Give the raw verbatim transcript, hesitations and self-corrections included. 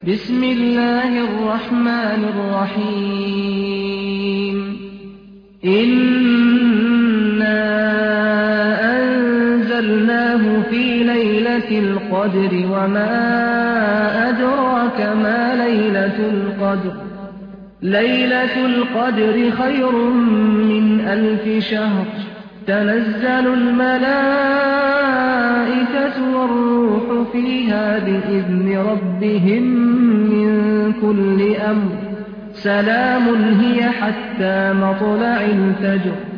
بسم الله الرحمن الرحيم إنا أنزلناه في ليلة القدر وما أدراك ما ليلة القدر ليلة القدر خير من ألف شهر تنزل الملائكة والروح فيها بإذن ربهم من كل أمر سلام هي حتى مطلع الفجر